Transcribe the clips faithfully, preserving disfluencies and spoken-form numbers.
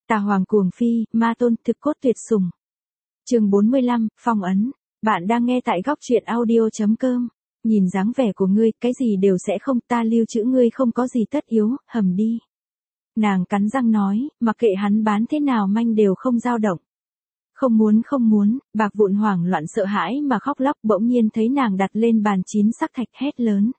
Tà Hoàng cuồng phi, ma tôn thực cốt tuyệt sủng. Chương bốn mươi lăm, phong ấn. Bạn đang nghe tại góc truyện audio chấm com. Nhìn dáng vẻ của ngươi, cái gì đều sẽ không, ta lưu trữ ngươi không có gì tất yếu, hầm đi. Nàng cắn răng nói, mặc kệ hắn bán thế nào manh đều không dao động. Không muốn không muốn, Bạc Vụn hoảng loạn sợ hãi mà khóc lóc, bỗng nhiên thấy nàng đặt lên bàn chín sắc thạch hét lớn.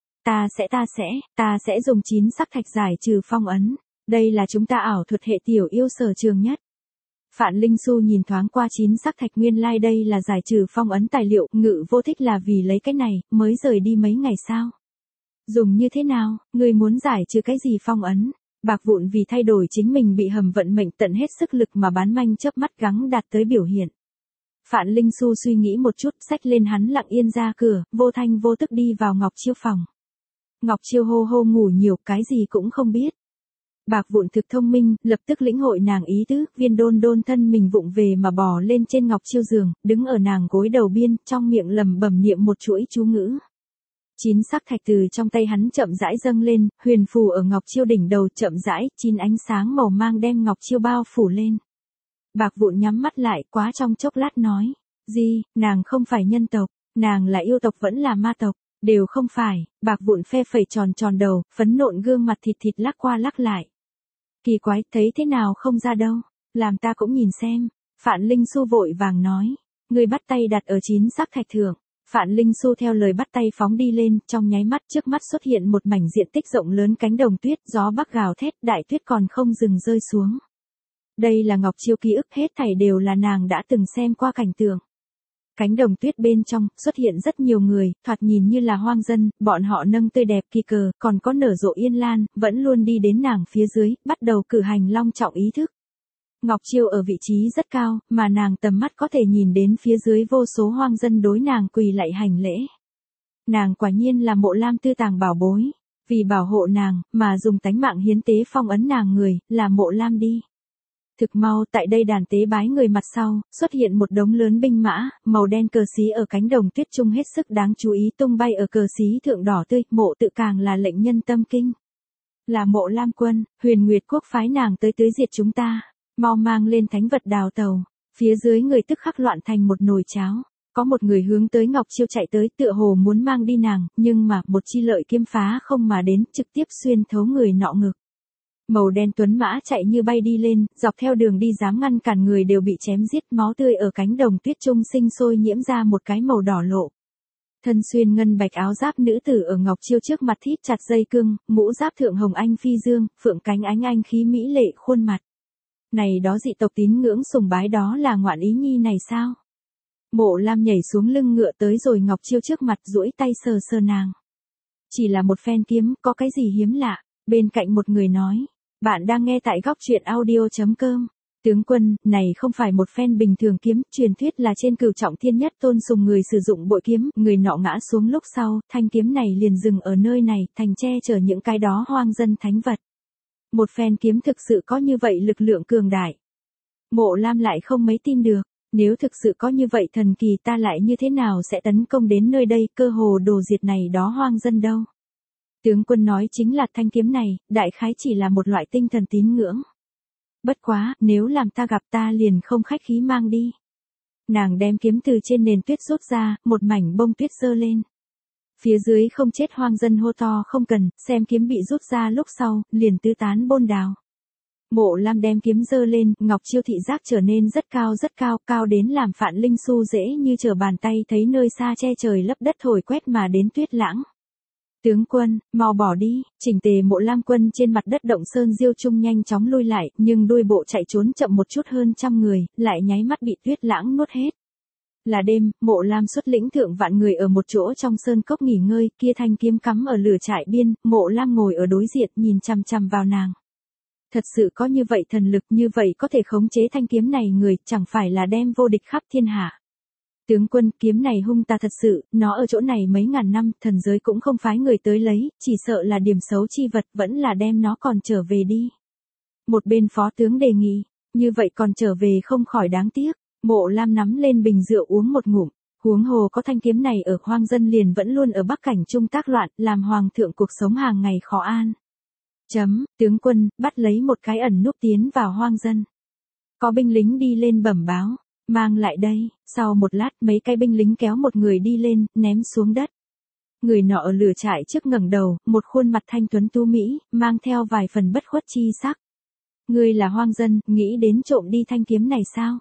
Ta sẽ ta sẽ, ta sẽ dùng chín sắc thạch giải trừ phong ấn. Đây là chúng ta ảo thuật hệ tiểu yêu sở trường nhất. Phạn Linh Xu nhìn thoáng qua chín sắc thạch, nguyên lai like đây là giải trừ phong ấn tài liệu, Ngự Vô thích là vì lấy cái này, mới rời đi mấy ngày sao. Dùng như thế nào, ngươi muốn giải trừ cái gì phong ấn? Bạc Vụn vì thay đổi chính mình bị hầm vận mệnh tận hết sức lực mà bán manh chớp mắt gắng đạt tới biểu hiện. Phạn Linh Xu suy nghĩ một chút, xách lên hắn lặng yên ra cửa, vô thanh vô tức đi vào Ngọc Chiêu phòng. Ngọc Chiêu hô hô ngủ nhiều, cái gì cũng không biết. Bạc Vụn thực thông minh, lập tức lĩnh hội nàng ý tứ, Viên Đôn Đôn thân mình vụng về mà bò lên trên Ngọc Chiêu giường, đứng ở nàng gối đầu biên, trong miệng lẩm bẩm niệm một chuỗi chú ngữ. Chín sắc thạch từ trong tay hắn chậm rãi dâng lên, huyền phù ở Ngọc Chiêu đỉnh đầu, chậm rãi, chín ánh sáng màu mang đem Ngọc Chiêu bao phủ lên. Bạc Vụn nhắm mắt lại, quá trong chốc lát nói, gì, nàng không phải nhân tộc, nàng là yêu tộc vẫn là ma tộc, đều không phải. Bạc Vụn phe phẩy tròn tròn đầu, phấn nộn gương mặt thịt thịt lắc qua lắc lại. Kỳ quái, thấy thế nào không ra đâu, làm ta cũng nhìn xem. Phạn Linh Xu vội vàng nói, người bắt tay đặt ở chín sắc thạch thượng. Phạn Linh Xu theo lời bắt tay phóng đi lên, trong nháy mắt trước mắt xuất hiện một mảnh diện tích rộng lớn cánh đồng tuyết, gió bắc gào thét, đại tuyết còn không dừng rơi xuống. Đây là Ngọc Chiêu ký ức, hết thảy đều là nàng đã từng xem qua cảnh tượng. Cánh đồng tuyết bên trong, xuất hiện rất nhiều người, thoạt nhìn như là hoang dân, bọn họ nâng tươi đẹp kỳ cờ, còn có nở rộ yên lan, vẫn luôn đi đến nàng phía dưới, bắt đầu cử hành long trọng ý thức. Ngọc Chiêu ở vị trí rất cao, mà nàng tầm mắt có thể nhìn đến phía dưới vô số hoang dân đối nàng quỳ lạy hành lễ. Nàng quả nhiên là Mộ Lam tư tàng bảo bối, vì bảo hộ nàng, mà dùng tánh mạng hiến tế phong ấn nàng người, là Mộ Lam đi. Thực mau, tại đây đàn tế bái người mặt sau, xuất hiện một đống lớn binh mã, màu đen cờ xí ở cánh đồng tuyết trung hết sức đáng chú ý tung bay ở cờ xí thượng đỏ tươi, mộ tự càng là lệnh nhân tâm kinh. Là Mộ Lam quân, Huyền Nguyệt quốc phái nàng tới tưới diệt chúng ta, mau mang lên thánh vật đào tàu. Phía dưới người tức khắc loạn thành một nồi cháo, có một người hướng tới Ngọc Chiêu chạy tới, tựa hồ muốn mang đi nàng, nhưng mà một chi lợi kiếm phá không mà đến, trực tiếp xuyên thấu người nọ ngực. Màu đen tuấn mã chạy như bay đi lên, dọc theo đường đi dám ngăn cản người đều bị chém giết, máu tươi ở cánh đồng tuyết trung sinh sôi nhiễm ra một cái màu đỏ lộ. Thân xuyên ngân bạch áo giáp nữ tử ở Ngọc Chiêu trước mặt thít chặt dây cương, mũ giáp thượng hồng anh phi dương, phượng cánh ánh anh khí mỹ lệ khuôn mặt. Này đó dị tộc tín ngưỡng sùng bái đó là ngoạn ý nhi này sao? Mộ Lam nhảy xuống lưng ngựa tới rồi Ngọc Chiêu trước mặt duỗi tay sờ sờ nàng. Chỉ là một phen kiếm, có cái gì hiếm lạ? Bên cạnh một người nói. Bạn đang nghe tại góc truyện audio chấm com. Tướng quân, này không phải một phen bình thường kiếm, truyền thuyết là trên cửu trọng thiên nhất tôn sùng người sử dụng bội kiếm, người nọ ngã xuống lúc sau, thanh kiếm này liền dừng ở nơi này, thành che chở những cái đó hoang dân thánh vật. Một phen kiếm thực sự có như vậy lực lượng cường đại. Mộ Lam lại không mấy tin được, nếu thực sự có như vậy thần kỳ ta lại như thế nào sẽ tấn công đến nơi đây, cơ hồ đồ diệt này đó hoang dân đâu. Tướng quân nói chính là thanh kiếm này, đại khái chỉ là một loại tinh thần tín ngưỡng. Bất quá, nếu làm ta gặp ta liền không khách khí mang đi. Nàng đem kiếm từ trên nền tuyết rút ra, một mảnh bông tuyết giơ lên. Phía dưới không chết hoang dân hô to không cần, xem kiếm bị rút ra lúc sau, liền tứ tán bôn đào. Mộ Lam đem kiếm giơ lên, Ngọc Chiêu thị giác trở nên rất cao rất cao, cao đến làm Phạn Linh Xu dễ như trở bàn tay thấy nơi xa che trời lấp đất thổi quét mà đến tuyết lãng. Tướng quân, mau bỏ đi, chỉnh tề Mộ Lam quân trên mặt đất động sơn diêu trung nhanh chóng lui lại, nhưng đuôi bộ chạy trốn chậm một chút hơn trăm người, lại nháy mắt bị tuyết lãng nuốt hết. Là đêm, Mộ Lam xuất lĩnh thượng vạn người ở một chỗ trong sơn cốc nghỉ ngơi, kia thanh kiếm cắm ở lửa trại biên, Mộ Lam ngồi ở đối diện nhìn chằm chằm vào nàng. Thật sự có như vậy thần lực, như vậy có thể khống chế thanh kiếm này người, chẳng phải là đem vô địch khắp thiên hạ. Tướng quân, kiếm này hung ta thật sự, nó ở chỗ này mấy ngàn năm, thần giới cũng không phái người tới lấy, chỉ sợ là điểm xấu chi vật, vẫn là đem nó còn trở về đi. Một bên phó tướng đề nghị, như vậy còn trở về không khỏi đáng tiếc. Mộ Lam nắm lên bình rượu uống một ngụm, huống hồ có thanh kiếm này ở hoang dân liền vẫn luôn ở bắc cảnh trung tác loạn, làm hoàng thượng cuộc sống hàng ngày khó an. Chấm, tướng quân, bắt lấy một cái ẩn núp tiến vào hoang dân. Có binh lính đi lên bẩm báo, mang lại đây, sau một lát mấy cái binh lính kéo một người đi lên, ném xuống đất. Người nọ ở lửa trại trước ngẩng đầu, một khuôn mặt thanh tuấn tú mỹ, mang theo vài phần bất khuất chi sắc. Ngươi là hoang dân, nghĩ đến trộm đi thanh kiếm này sao?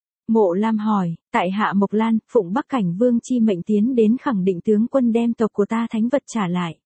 Mộ Lam hỏi, tại hạ Mộc Lan, phụng Bắc Cảnh Vương chi mệnh tiến đến khẳng định tướng quân đem tộc của ta thánh vật trả lại.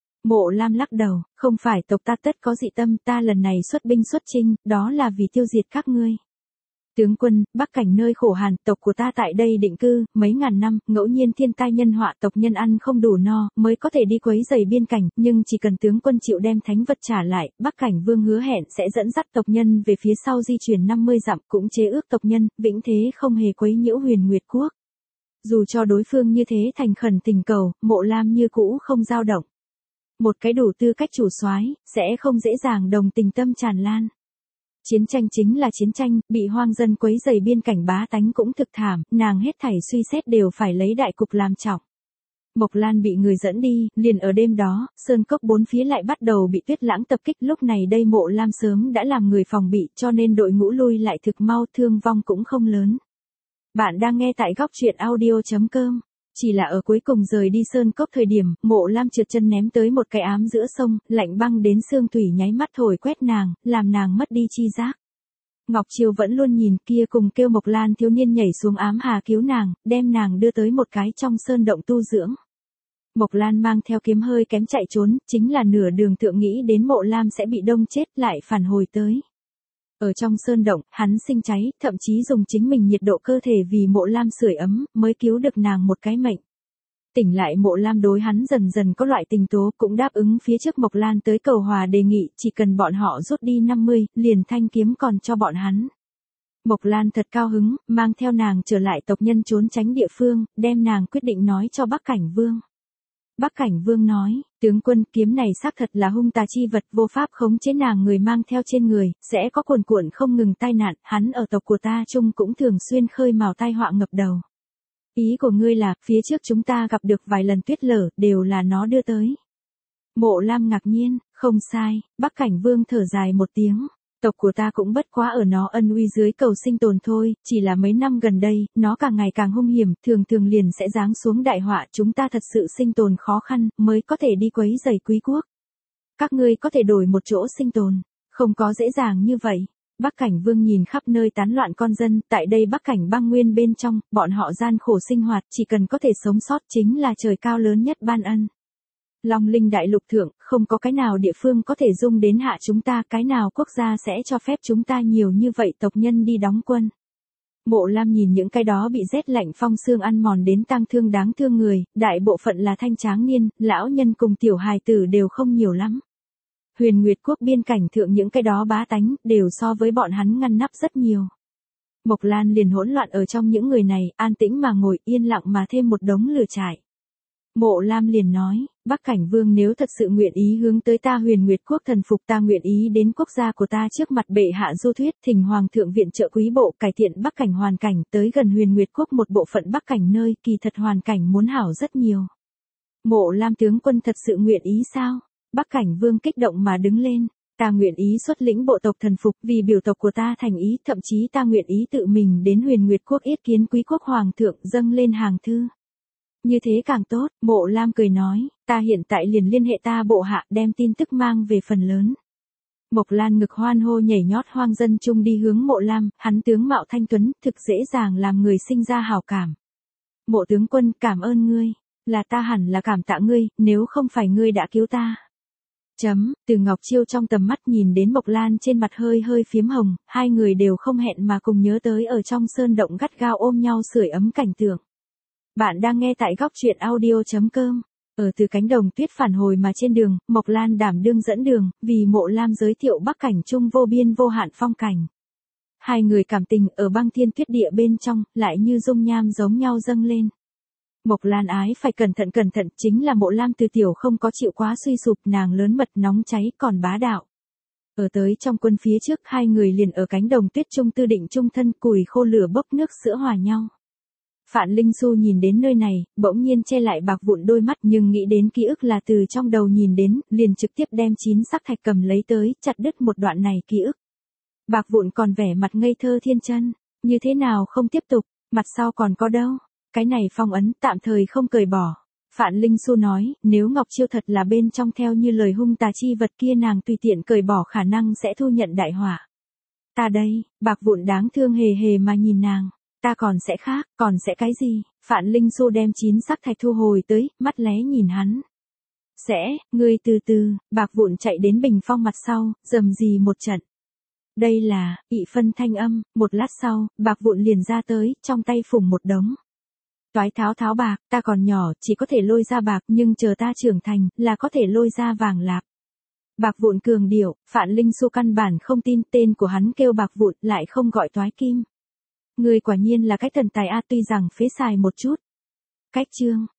Mộ Lam lắc đầu, không phải tộc ta tất có dị tâm, ta lần này xuất binh xuất chinh, đó là vì tiêu diệt các ngươi. Tướng quân, Bắc Cảnh nơi khổ hàn, tộc của ta tại đây định cư, mấy ngàn năm, ngẫu nhiên thiên tai nhân họa tộc nhân ăn không đủ no, mới có thể đi quấy rầy biên cảnh, nhưng chỉ cần tướng quân chịu đem thánh vật trả lại, Bắc Cảnh Vương hứa hẹn sẽ dẫn dắt tộc nhân về phía sau di chuyển năm mươi dặm, cũng chế ước tộc nhân, vĩnh thế không hề quấy nhiễu Huyền Nguyệt Quốc. Dù cho đối phương như thế thành khẩn tình cầu, Mộ Lam như cũ không dao động. Một cái đủ tư cách chủ soái, sẽ không dễ dàng đồng tình tâm tràn lan. Chiến tranh chính là chiến tranh, bị hoang dân quấy rầy biên cảnh bá tánh cũng thực thảm, nàng hết thảy suy xét đều phải lấy đại cục làm trọng. Mộc Lan bị người dẫn đi, liền ở đêm đó, sơn cốc bốn phía lại bắt đầu bị tuyết lãng tập kích, lúc này đây Mộ Lam sớm đã làm người phòng bị, cho nên đội ngũ lui lại thực mau, thương vong cũng không lớn. Bạn đang nghe tại góc truyện audio chấm com. Chỉ là ở cuối cùng rời đi sơn cốc thời điểm, Mộ Lam trượt chân ném tới một cái ám giữa sông, lạnh băng đến xương tủy nháy mắt thổi quét nàng, làm nàng mất đi chi giác. Ngọc Chiêu vẫn luôn nhìn kia cùng kêu Mộc Lan thiếu niên nhảy xuống ám hà cứu nàng, đem nàng đưa tới một cái trong sơn động tu dưỡng. Mộc Lan mang theo kiếm hơi kém chạy trốn, chính là nửa đường thượng nghĩ đến Mộ Lam sẽ bị đông chết lại phản hồi tới. Ở trong sơn động, hắn sinh cháy, thậm chí dùng chính mình nhiệt độ cơ thể vì Mộ Lam sưởi ấm, mới cứu được nàng một cái mệnh. Tỉnh lại Mộ Lam đối hắn dần dần có loại tình tố, cũng đáp ứng phía trước Mộc Lan tới cầu hòa đề nghị, chỉ cần bọn họ rút đi năm mươi, liền thanh kiếm còn cho bọn hắn. Mộc Lan thật cao hứng, mang theo nàng trở lại tộc nhân trốn tránh địa phương, đem nàng quyết định nói cho Bắc Cảnh Vương. Bắc Cảnh Vương nói, tướng quân, kiếm này xác thật là hung tà chi vật, vô pháp khống chế nàng người mang theo trên người, sẽ có cuồn cuộn không ngừng tai nạn, hắn ở tộc của ta chung cũng thường xuyên khơi mào tai họa ngập đầu. Ý của ngươi là, phía trước chúng ta gặp được vài lần tuyết lở, đều là nó đưa tới. Mộ Lam ngạc nhiên, không sai, Bắc Cảnh Vương thở dài một tiếng. Tộc của ta cũng bất quá ở nó ân uy dưới cầu sinh tồn thôi, chỉ là mấy năm gần đây, nó càng ngày càng hung hiểm, thường thường liền sẽ giáng xuống đại họa, chúng ta thật sự sinh tồn khó khăn, mới có thể đi quấy rầy quý quốc. Các ngươi có thể đổi một chỗ sinh tồn, không có dễ dàng như vậy. Bắc Cảnh Vương nhìn khắp nơi tán loạn con dân, tại đây Bắc Cảnh băng nguyên bên trong, bọn họ gian khổ sinh hoạt, chỉ cần có thể sống sót chính là trời cao lớn nhất ban ân. Long Linh đại lục thượng, không có cái nào địa phương có thể dung đến hạ chúng ta, cái nào quốc gia sẽ cho phép chúng ta nhiều như vậy tộc nhân đi đóng quân. Mộ Lam nhìn những cái đó bị rét lạnh phong sương ăn mòn đến tang thương đáng thương người, đại bộ phận là thanh tráng niên, lão nhân cùng tiểu hài tử đều không nhiều lắm. Huyền Nguyệt Quốc biên cảnh thượng những cái đó bá tánh, đều so với bọn hắn ngăn nắp rất nhiều. Mộc Lan liền hỗn loạn ở trong những người này, an tĩnh mà ngồi yên lặng mà thêm một đống lửa trại. Mộ Lam liền nói, Bắc Cảnh Vương nếu thật sự nguyện ý hướng tới ta Huyền Nguyệt Quốc thần phục, ta nguyện ý đến quốc gia của ta trước mặt bệ hạ du thuyết, thỉnh Hoàng thượng viện trợ quý bộ, cải thiện Bắc Cảnh hoàn cảnh, tới gần Huyền Nguyệt Quốc một bộ phận Bắc Cảnh nơi, kỳ thật hoàn cảnh muốn hảo rất nhiều. Mộ Lam tướng quân thật sự nguyện ý sao? Bắc Cảnh Vương kích động mà đứng lên, ta nguyện ý xuất lĩnh bộ tộc thần phục, vì biểu tộc của ta thành ý, thậm chí ta nguyện ý tự mình đến Huyền Nguyệt Quốc yết kiến quý quốc hoàng thượng, dâng lên hàng thư. Như thế càng tốt, Mộ Lam cười nói, ta hiện tại liền liên hệ ta bộ hạ, đem tin tức mang về phần lớn. Mộc Lan ngực hoan hô nhảy nhót, hoang dân chung đi hướng Mộ Lam, hắn tướng mạo thanh tuấn, thực dễ dàng làm người sinh ra hảo cảm. Mộ tướng quân, cảm ơn ngươi, là ta hẳn là cảm tạ ngươi, nếu không phải ngươi đã cứu ta. Chấm, từ Ngọc Chiêu trong tầm mắt nhìn đến Mộc Lan trên mặt hơi hơi phiếm hồng, hai người đều không hẹn mà cùng nhớ tới ở trong sơn động gắt gao ôm nhau sưởi ấm cảnh tượng. Bạn đang nghe tại góc truyện audio chấm com. Ở từ cánh đồng tuyết phản hồi mà trên đường, Mộc Lan đảm đương dẫn đường, vì Mộ Lam giới thiệu Bắc Cảnh trung vô biên vô hạn phong cảnh. Hai người cảm tình ở băng thiên tuyết địa bên trong, lại như dung nham giống nhau dâng lên. Mộc Lan ái phải cẩn thận cẩn thận, chính là Mộ Lam từ tiểu không có chịu quá suy sụp, nàng lớn mật nóng cháy còn bá đạo. Ở tới trong quân phía trước, hai người liền ở cánh đồng tuyết trung tư định chung thân, củi khô lửa bốc nước sữa hòa nhau. Phạn Linh Xu nhìn đến nơi này, bỗng nhiên che lại bạc vụn đôi mắt nhưng nghĩ đến ký ức là từ trong đầu nhìn đến, liền trực tiếp đem chín sắc thạch cầm lấy tới, chặt đứt một đoạn này ký ức. Bạc vụn còn vẻ mặt ngây thơ thiên chân, như thế nào không tiếp tục, mặt sau còn có đâu, cái này phong ấn tạm thời không cởi bỏ. Phạn Linh Xu nói, nếu Ngọc Chiêu thật là bên trong theo như lời hung tà chi vật kia nàng tùy tiện cởi bỏ khả năng sẽ thu nhận đại họa. Ta đây, bạc vụn đáng thương hề hề mà nhìn nàng, ta còn sẽ khác, còn sẽ cái gì? Phạn Linh Xu đem chín sắc thạch thu hồi tới, mắt lé nhìn hắn. Sẽ, ngươi từ từ, bạc vụn chạy đến bình phong mặt sau, rầm rì một trận. Đây là, ị phân thanh âm, một lát sau, bạc vụn liền ra tới, trong tay phủng một đống. Toái tháo tháo bạc, ta còn nhỏ, chỉ có thể lôi ra bạc, nhưng chờ ta trưởng thành, là có thể lôi ra vàng lạp. Bạc vụn cường điệu, Phạn Linh Xu căn bản không tin, tên của hắn kêu bạc vụn, lại không gọi toái kim. Người quả nhiên là cái thần tài a, tuy rằng phế xài một chút. Cách chương.